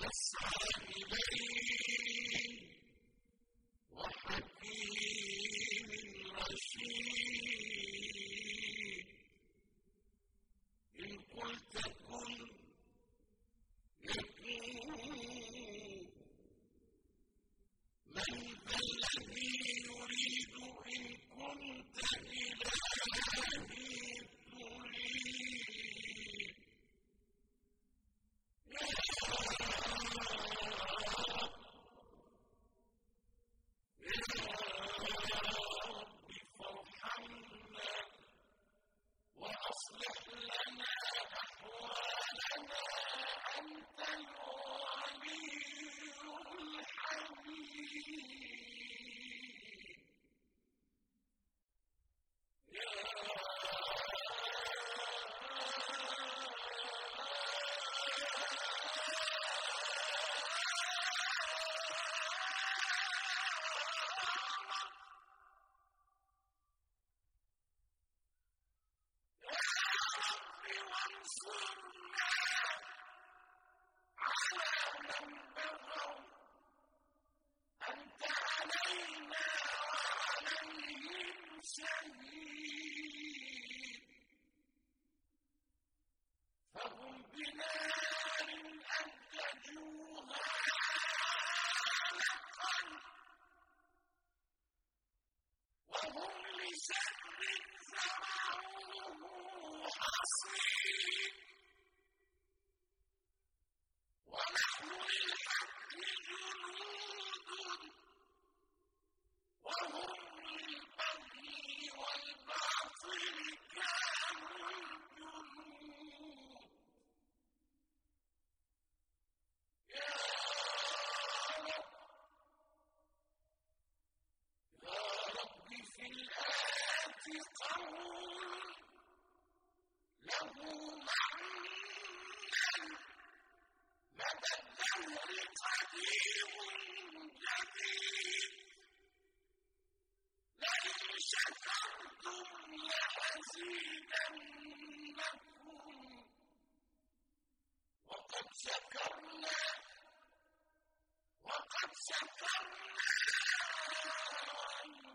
عاملين وحكيم رشيد إن قلت كن يكون من ذا الذي يريد إن كنت إلهي تريد يا رب فارحمنا وأصلح لنا أحوالنا أنت الولي الحميد يا رب وانصرنا على من بغوا أنت علينا وعليهم شهيد فهم بنار أنتجوها علقا وهم لشر زرعوه حصيد ونحن للحق جنود وهم للبغي والباطل كانوا جنود يا رب في الآيات قول له معنى مدى الدهر قديم جديد لئن شكرتم لأزيدنكم وقد شكرنا وأنتم